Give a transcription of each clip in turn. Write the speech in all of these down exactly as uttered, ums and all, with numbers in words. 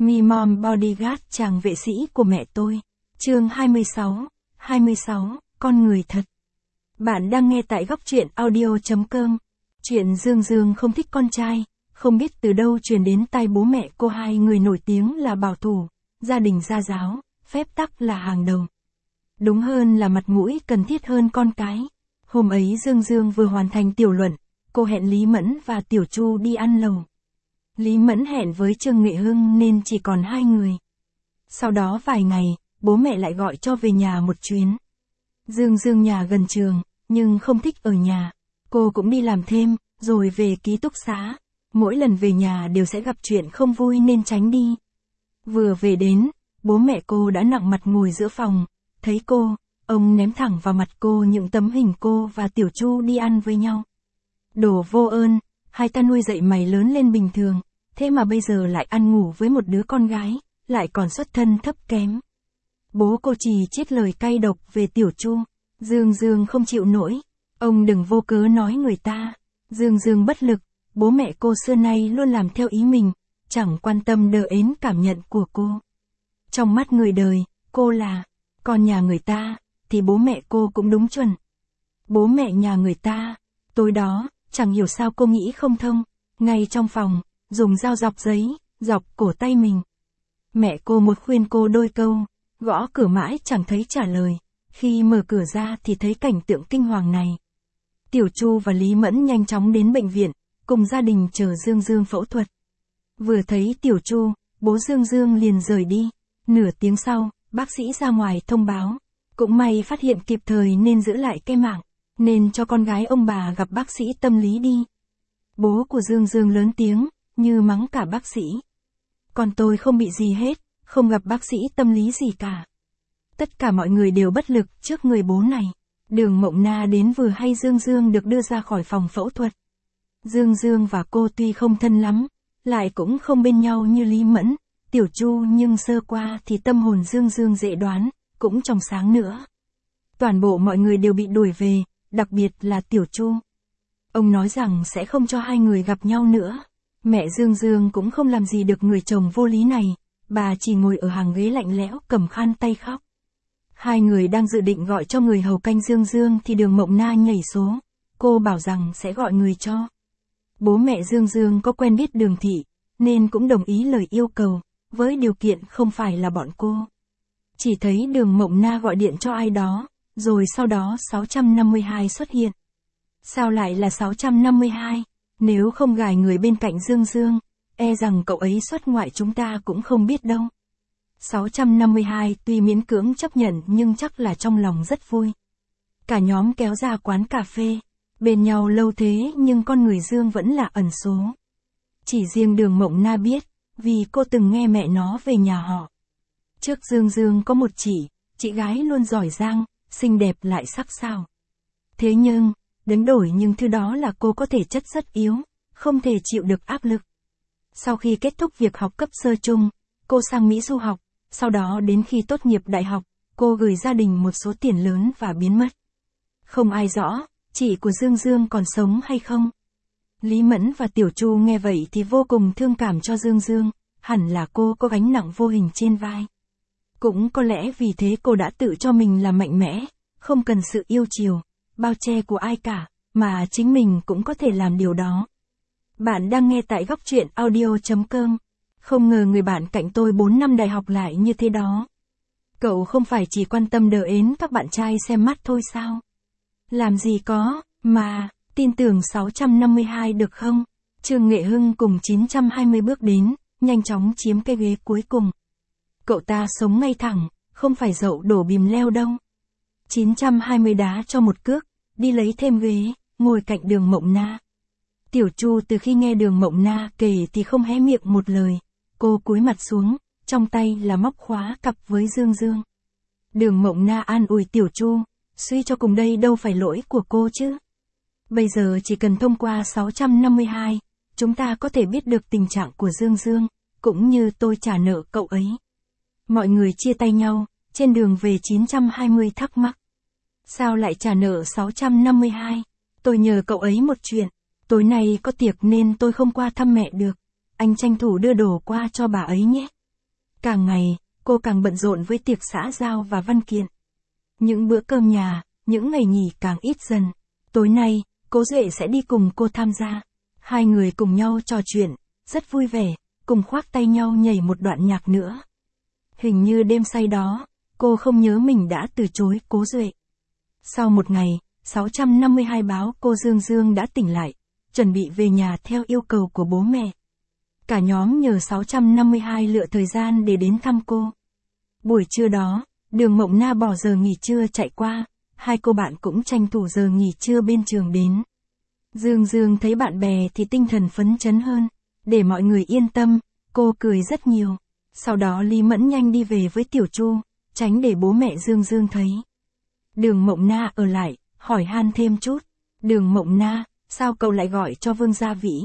Me Mom Bodyguard, chàng vệ sĩ của mẹ tôi. Chương hai mươi sáu, hai mươi sáu, con người thật. Bạn đang nghe tại góc truyện audio chấm com. Chuyện Dương Dương không thích con trai, không biết từ đâu truyền đến tai bố mẹ cô, hai người nổi tiếng là bảo thủ, gia đình gia giáo, phép tắc là hàng đầu. Đúng hơn là mặt mũi cần thiết hơn con cái. Hôm ấy Dương Dương vừa hoàn thành tiểu luận, cô hẹn Lý Mẫn và Tiểu Chu đi ăn lẩu. Lý Mẫn hẹn với Trương Nghệ Hưng nên chỉ còn hai người. Sau đó vài ngày, bố mẹ lại gọi cho về nhà một chuyến. Dương Dương nhà gần trường, nhưng không thích ở nhà. Cô cũng đi làm thêm, rồi về ký túc xá. Mỗi lần về nhà đều sẽ gặp chuyện không vui nên tránh đi. Vừa về đến, bố mẹ cô đã nặng mặt ngồi giữa phòng. Thấy cô, ông ném thẳng vào mặt cô những tấm hình cô và Tiểu Chu đi ăn với nhau. Đồ vô ơn, hai ta nuôi dạy mày lớn lên bình thường, thế mà bây giờ lại ăn ngủ với một đứa con gái, lại còn xuất thân thấp kém. Bố cô chỉ chết lời cay độc về Tiểu Chu. Dương Dương không chịu nổi. Ông đừng vô cớ nói người ta. Dương Dương bất lực, bố mẹ cô xưa nay luôn làm theo ý mình, chẳng quan tâm đờ ến cảm nhận của cô. Trong mắt người đời, cô là con nhà người ta, thì bố mẹ cô cũng đúng chuẩn. Bố mẹ nhà người ta. Tối đó, chẳng hiểu sao cô nghĩ không thông, ngay trong phòng, dùng dao dọc giấy, dọc cổ tay mình. Mẹ cô một khuyên cô đôi câu, gõ cửa mãi chẳng thấy trả lời. Khi mở cửa ra thì thấy cảnh tượng kinh hoàng này. Tiểu Chu và Lý Mẫn nhanh chóng đến bệnh viện, cùng gia đình chờ Dương Dương phẫu thuật. Vừa thấy Tiểu Chu, bố Dương Dương liền rời đi. Nửa tiếng sau, bác sĩ ra ngoài thông báo. Cũng may phát hiện kịp thời nên giữ lại cái mạng, nên cho con gái ông bà gặp bác sĩ tâm lý đi. Bố của Dương Dương lớn tiếng, như mắng cả bác sĩ. Con tôi không bị gì hết, không gặp bác sĩ tâm lý gì cả. Tất cả mọi người đều bất lực trước người bố này. Đường Mộng Na đến vừa hay Dương Dương được đưa ra khỏi phòng phẫu thuật. Dương Dương và cô tuy không thân lắm, lại cũng không bên nhau như Lý Mẫn, Tiểu Chu, nhưng sơ qua thì tâm hồn Dương Dương dễ đoán, cũng trong sáng nữa. Toàn bộ mọi người đều bị đuổi về, đặc biệt là Tiểu Chu. Ông nói rằng sẽ không cho hai người gặp nhau nữa. Mẹ Dương Dương cũng không làm gì được người chồng vô lý này, bà chỉ ngồi ở hàng ghế lạnh lẽo cầm khăn tay khóc. Hai người đang dự định gọi cho người hầu canh Dương Dương thì Đường Mộng Na nhảy số. Cô bảo rằng sẽ gọi người cho. Bố mẹ Dương Dương có quen biết Đường thị, nên cũng đồng ý lời yêu cầu, với điều kiện không phải là bọn cô. Chỉ thấy Đường Mộng Na gọi điện cho ai đó, rồi sau đó sáu trăm năm mươi hai xuất hiện. Sao lại là sáu trăm năm mươi hai? Nếu không gài người bên cạnh Dương Dương, e rằng cậu ấy xuất ngoại chúng ta cũng không biết đâu. sáu trăm năm mươi hai tuy miễn cưỡng chấp nhận nhưng chắc là trong lòng rất vui. Cả nhóm kéo ra quán cà phê, bên nhau lâu thế nhưng con người Dương vẫn là ẩn số. Chỉ riêng Đường Mộng Na biết, vì cô từng nghe mẹ nó về nhà họ. Trước Dương Dương có một chị, chị gái luôn giỏi giang, xinh đẹp lại sắc sảo. Thế nhưng, đánh đổi nhưng thứ đó là cô có thể chất rất yếu, không thể chịu được áp lực. Sau khi kết thúc việc học cấp sơ chung, cô sang Mỹ du học, sau đó đến khi tốt nghiệp đại học, cô gửi gia đình một số tiền lớn và biến mất. Không ai rõ, chị của Dương Dương còn sống hay không. Lý Mẫn và Tiểu Chu nghe vậy thì vô cùng thương cảm cho Dương Dương, hẳn là cô có gánh nặng vô hình trên vai. Cũng có lẽ vì thế cô đã tự cho mình là mạnh mẽ, không cần sự yêu chiều, bao che của ai cả, mà chính mình cũng có thể làm điều đó. Bạn đang nghe tại góc truyện audio chấm com. Không ngờ người bạn cạnh tôi bốn năm đại học lại như thế đó. Cậu không phải chỉ quan tâm đờ ến các bạn trai xem mắt thôi sao? Làm gì có, mà, tin tưởng sáu trăm năm mươi hai được không? Trương Nghệ Hưng cùng chín trăm hai mươi bước đến, nhanh chóng chiếm cái ghế cuối cùng. Cậu ta sống ngay thẳng, không phải dậu đổ bìm leo đâu. chín trăm hai mươi đá cho một cước, đi lấy thêm ghế, ngồi cạnh Đường Mộng Na. Tiểu Chu từ khi nghe Đường Mộng Na kể thì không hé miệng một lời. Cô cúi mặt xuống, trong tay là móc khóa cặp với Dương Dương. Đường Mộng Na an ủi Tiểu Chu, suy cho cùng đây đâu phải lỗi của cô chứ. Bây giờ chỉ cần thông qua sáu trăm năm mươi hai, chúng ta có thể biết được tình trạng của Dương Dương, cũng như tôi trả nợ cậu ấy. Mọi người chia tay nhau, trên đường về chín trăm hai mươi thắc mắc. Sao lại trả nợ sáu trăm năm mươi hai? Tôi nhờ cậu ấy một chuyện, tối nay có tiệc nên tôi không qua thăm mẹ được. Anh tranh thủ đưa đồ qua cho bà ấy nhé. Càng ngày, cô càng bận rộn với tiệc xã giao và văn kiện. Những bữa cơm nhà, những ngày nghỉ càng ít dần. Tối nay, Cố Duệ sẽ đi cùng cô tham gia. Hai người cùng nhau trò chuyện, rất vui vẻ, cùng khoác tay nhau nhảy một đoạn nhạc nữa. Hình như đêm say đó, cô không nhớ mình đã từ chối Cố Duệ. Sau một ngày, sáu trăm năm mươi hai báo cô Dương Dương đã tỉnh lại, chuẩn bị về nhà theo yêu cầu của bố mẹ. Cả nhóm nhờ sáu trăm năm mươi hai lựa thời gian để đến thăm cô. Buổi trưa đó, Đường Mộng Na bỏ giờ nghỉ trưa chạy qua, hai cô bạn cũng tranh thủ giờ nghỉ trưa bên trường đến. Dương Dương thấy bạn bè thì tinh thần phấn chấn hơn, để mọi người yên tâm, cô cười rất nhiều. Sau đó Lý Mẫn nhanh đi về với Tiểu Chu, tránh để bố mẹ Dương Dương thấy. Đường Mộng Na ở lại, hỏi han thêm chút. Đường Mộng Na, sao cậu lại gọi cho Vương Gia Vĩ?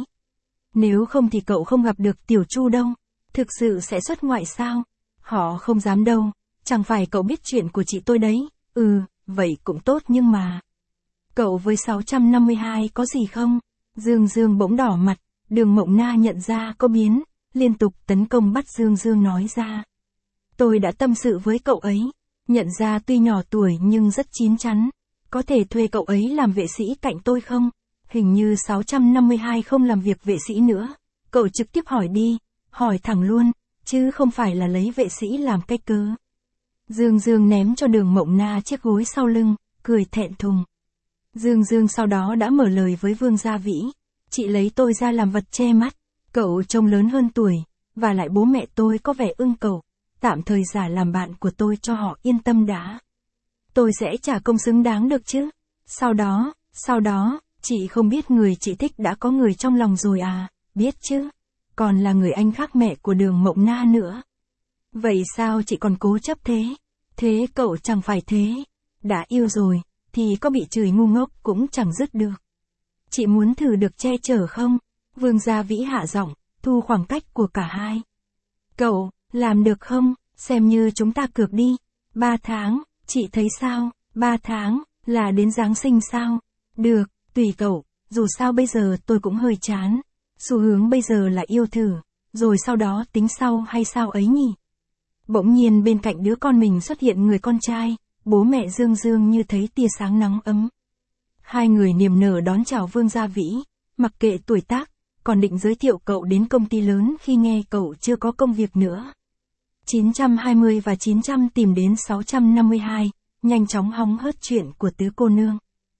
Nếu không thì cậu không gặp được Tiểu Chu đâu. Thực sự sẽ xuất ngoại sao? Họ không dám đâu, chẳng phải cậu biết chuyện của chị tôi đấy. Ừ, vậy cũng tốt nhưng mà... Cậu với sáu trăm năm mươi hai có gì không? Dương Dương bỗng đỏ mặt, Đường Mộng Na nhận ra có biến, liên tục tấn công bắt Dương Dương nói ra. Tôi đã tâm sự với cậu ấy, nhận ra tuy nhỏ tuổi nhưng rất chín chắn. Có thể thuê cậu ấy làm vệ sĩ cạnh tôi không? Hình như sáu trăm năm mươi hai không làm việc vệ sĩ nữa. Cậu trực tiếp hỏi đi, hỏi thẳng luôn, chứ không phải là lấy vệ sĩ làm cái cớ. Dương Dương ném cho Đường Mộng Na chiếc gối sau lưng, cười thẹn thùng. Dương Dương sau đó đã mở lời với Vương Gia Vĩ. Chị lấy tôi ra làm vật che mắt. Cậu trông lớn hơn tuổi, và lại bố mẹ tôi có vẻ ưng cậu. Tạm thời giả làm bạn của tôi cho họ yên tâm đã. Tôi sẽ trả công xứng đáng được chứ. Sau đó, sau đó, chị không biết người chị thích đã có người trong lòng rồi à, biết chứ. Còn là người anh khác mẹ của Đường Mộng Na nữa. Vậy sao chị còn cố chấp thế? Thế cậu chẳng phải thế. Đã yêu rồi, thì có bị chửi ngu ngốc cũng chẳng dứt được. Chị muốn thử được che chở không? Vương Gia Vĩ hạ giọng, thu khoảng cách của cả hai. Cậu, làm được không? Xem như chúng ta cược đi. Ba tháng, chị thấy sao? Ba tháng, là đến Giáng sinh sao? Được, tùy cậu, dù sao bây giờ tôi cũng hơi chán. Xu hướng bây giờ là yêu thử, rồi sau đó tính sau hay sao ấy nhỉ? Bỗng nhiên bên cạnh đứa con mình xuất hiện người con trai, bố mẹ Dương Dương như thấy tia sáng nắng ấm. Hai người niềm nở đón chào Vương Gia Vĩ, mặc kệ tuổi tác, còn định giới thiệu cậu đến công ty lớn khi nghe cậu chưa có công việc nữa. chín trăm hai mươi và chín trăm tìm đến sáu trăm năm mươi hai, nhanh chóng hóng hớt chuyện của tứ cô nương.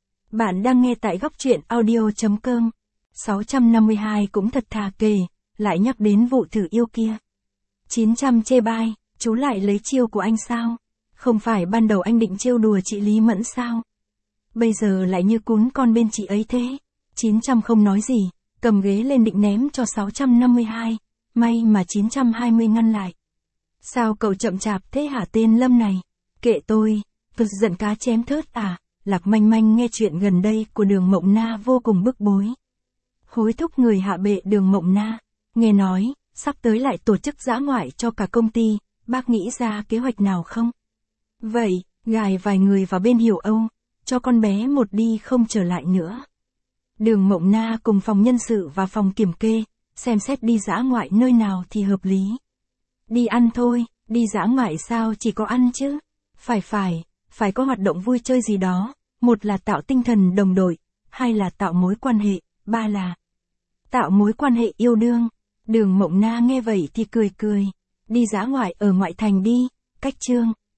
Bạn đang nghe tại góc truyện audio chấm com. sáu trăm năm mươi hai cũng thật thà kề, lại nhắc đến vụ thử yêu kia. chín trăm chê bai, chú lại lấy chiêu của anh sao? Không phải ban đầu anh định trêu đùa chị Lý Mẫn sao? Bây giờ lại như cún con bên chị ấy thế. chín trăm không nói gì, cầm ghế lên định ném cho sáu trăm năm mươi hai, may mà chín trăm hai mươi ngăn lại. Sao cậu chậm chạp thế hả tên Lâm này? Kệ tôi, vực giận cá chém thớt à? Lạc Manh Manh nghe chuyện gần đây của Đường Mộng Na vô cùng bức bối. Hối thúc người hạ bệ Đường Mộng Na, nghe nói, sắp tới lại tổ chức dã ngoại cho cả công ty, bác nghĩ ra kế hoạch nào không? Vậy, gài vài người vào bên Hiểu Âu, cho con bé một đi không trở lại nữa. Đường Mộng Na cùng phòng nhân sự và phòng kiểm kê, xem xét đi dã ngoại nơi nào thì hợp lý. Đi ăn thôi, đi dã ngoại sao chỉ có ăn chứ? Phải phải, phải có hoạt động vui chơi gì đó, một là tạo tinh thần đồng đội, hai là tạo mối quan hệ, ba là tạo mối quan hệ yêu đương. Đường Mộng Na nghe vậy thì cười cười, đi dã ngoại ở ngoại thành đi, cách Trương